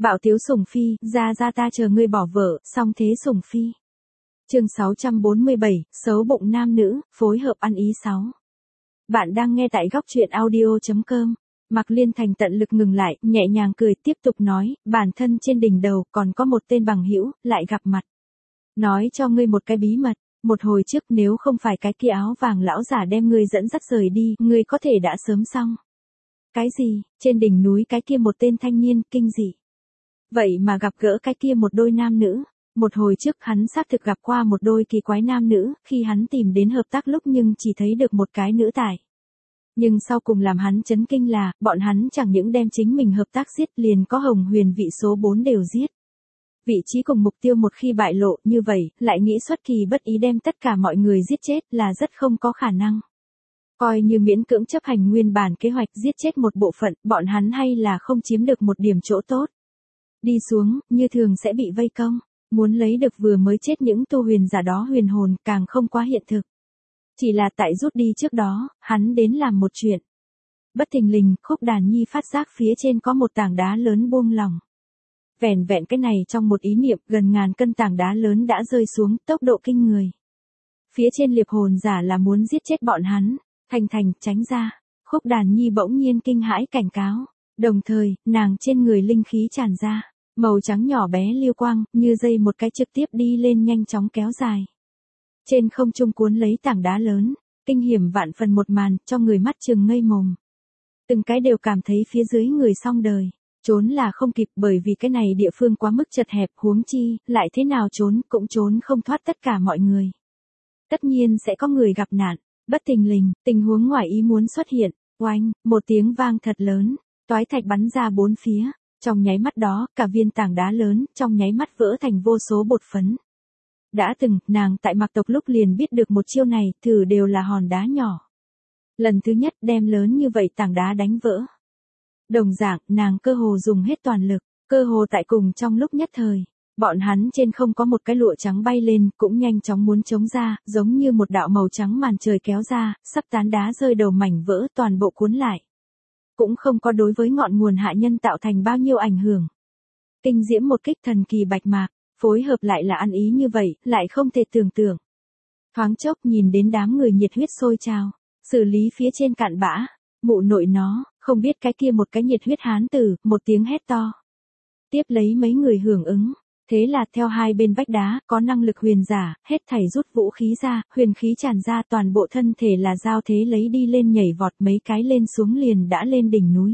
Bạo tiếu sủng phi, ra ta chờ ngươi bỏ vợ, xong thế sủng phi. Chương 647, xấu bụng nam nữ, phối hợp ăn ý 6. Bạn đang nghe tại góc truyện audio.com. Mạc Liên Thành tận lực ngừng lại, nhẹ nhàng cười tiếp tục nói, bản thân trên đỉnh đầu còn có một tên bằng hữu, lại gặp mặt. Nói cho ngươi một cái bí mật, một hồi trước nếu không phải cái kia áo vàng lão giả đem ngươi dẫn dắt rời đi, ngươi có thể đã sớm xong. Cái gì, trên đỉnh núi cái kia một tên thanh niên, kinh dị. Vậy mà gặp gỡ cái kia một đôi nam nữ. Một hồi trước hắn xác thực gặp qua một đôi kỳ quái nam nữ, khi hắn tìm đến hợp tác lúc nhưng chỉ thấy được một cái nữ tài. Nhưng sau cùng làm hắn chấn kinh là, bọn hắn chẳng những đem chính mình hợp tác giết liền có Hồng Huyền vị số 4 đều giết. Vị trí cùng mục tiêu một khi bại lộ như vậy, lại nghĩ xuất kỳ bất ý đem tất cả mọi người giết chết là rất không có khả năng. Coi như miễn cưỡng chấp hành nguyên bản kế hoạch giết chết một bộ phận, bọn hắn hay là không chiếm được một điểm chỗ tốt. Đi xuống, như thường sẽ bị vây công. Muốn lấy được vừa mới chết những tu huyền giả đó huyền hồn càng không quá hiện thực. Chỉ là tại rút đi trước đó, hắn đến làm một chuyện. Bất thình lình, Khúc Đàn Nhi phát giác phía trên có một tảng đá lớn buông lỏng. Vẻn vẹn cái này trong một ý niệm gần ngàn cân tảng đá lớn đã rơi xuống tốc độ kinh người. Phía trên liệp hồn giả là muốn giết chết bọn hắn, Thành tránh ra. Khúc Đàn Nhi bỗng nhiên kinh hãi cảnh cáo. Đồng thời, nàng trên người linh khí tràn ra. Màu trắng nhỏ bé liêu quang, như dây một cái trực tiếp đi lên nhanh chóng kéo dài. Trên không trung cuốn lấy tảng đá lớn, kinh hiểm vạn phần một màn, cho người mắt trừng ngây mồm. Từng cái đều cảm thấy phía dưới người xong đời. Trốn là không kịp bởi vì cái này địa phương quá mức chật hẹp, huống chi, lại thế nào trốn cũng trốn không thoát tất cả mọi người. Tất nhiên sẽ có người gặp nạn, bất thình lình, tình huống ngoài ý muốn xuất hiện, oanh, một tiếng vang thật lớn, toái thạch bắn ra bốn phía. Trong nháy mắt đó, cả viên tảng đá lớn, trong nháy mắt vỡ thành vô số bột phấn. Đã từng, nàng tại Mạc tộc lúc liền biết được một chiêu này, thử đều là hòn đá nhỏ. Lần thứ nhất đem lớn như vậy tảng đá đánh vỡ. Đồng dạng, nàng cơ hồ dùng hết toàn lực, cơ hồ tại cùng trong lúc nhất thời. Bọn hắn trên không có một cái lụa trắng bay lên, cũng nhanh chóng muốn chống ra, giống như một đạo màu trắng màn trời kéo ra, sắp tán đá rơi đầu mảnh vỡ toàn bộ cuốn lại. Cũng không có đối với ngọn nguồn hạ nhân tạo thành bao nhiêu ảnh hưởng. Kinh diễm một kích thần kỳ bạch mạc, phối hợp lại là ăn ý như vậy, lại không thể tưởng tượng. Thoáng chốc nhìn đến đám người nhiệt huyết sôi trào, xử lý phía trên cạn bã, mụ nội nó, không biết cái kia một cái nhiệt huyết hán tử, một tiếng hét to. Tiếp lấy mấy người hưởng ứng, thế là theo hai bên vách đá, có năng lực huyền giả, hết thảy rút vũ khí ra, huyền khí tràn ra toàn bộ thân thể là giao thế lấy đi lên nhảy vọt mấy cái lên xuống liền đã lên đỉnh núi.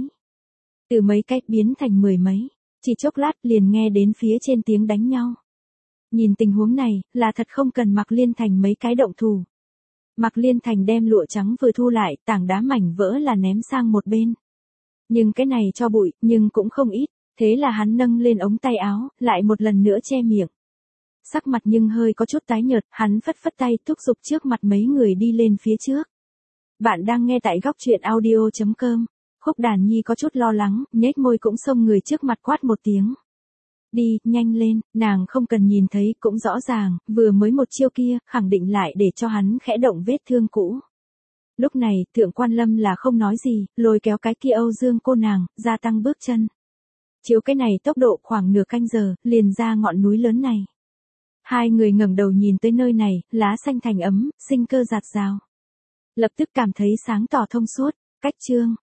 Từ mấy cách biến thành mười mấy, chỉ chốc lát liền nghe đến phía trên tiếng đánh nhau. Nhìn tình huống này, là thật không cần Mạc Liên Thành mấy cái động thủ. Mạc Liên Thành đem lụa trắng vừa thu lại, tảng đá mảnh vỡ là ném sang một bên. Nhưng cái này cho bụi, nhưng cũng không ít. Thế là hắn nâng lên ống tay áo, lại một lần nữa che miệng. Sắc mặt nhưng hơi có chút tái nhợt, hắn phất phất tay thúc giục trước mặt mấy người đi lên phía trước. Bạn đang nghe tại góc truyện audio.com. Khúc Đàn Nhi có chút lo lắng, nhếch môi cũng xông người trước mặt quát một tiếng. Đi, nhanh lên, nàng không cần nhìn thấy cũng rõ ràng, vừa mới một chiêu kia, khẳng định lại để cho hắn khẽ động vết thương cũ. Lúc này, Thượng Quan Lâm là không nói gì, lôi kéo cái kia Âu Dương cô nàng, gia tăng bước chân. Chiếu cái này tốc độ khoảng nửa canh giờ, liền ra ngọn núi lớn này. Hai người ngẩng đầu nhìn tới nơi này, lá xanh thành ấm, sinh cơ rạt rào. Lập tức cảm thấy sáng tỏ thông suốt, cách chương,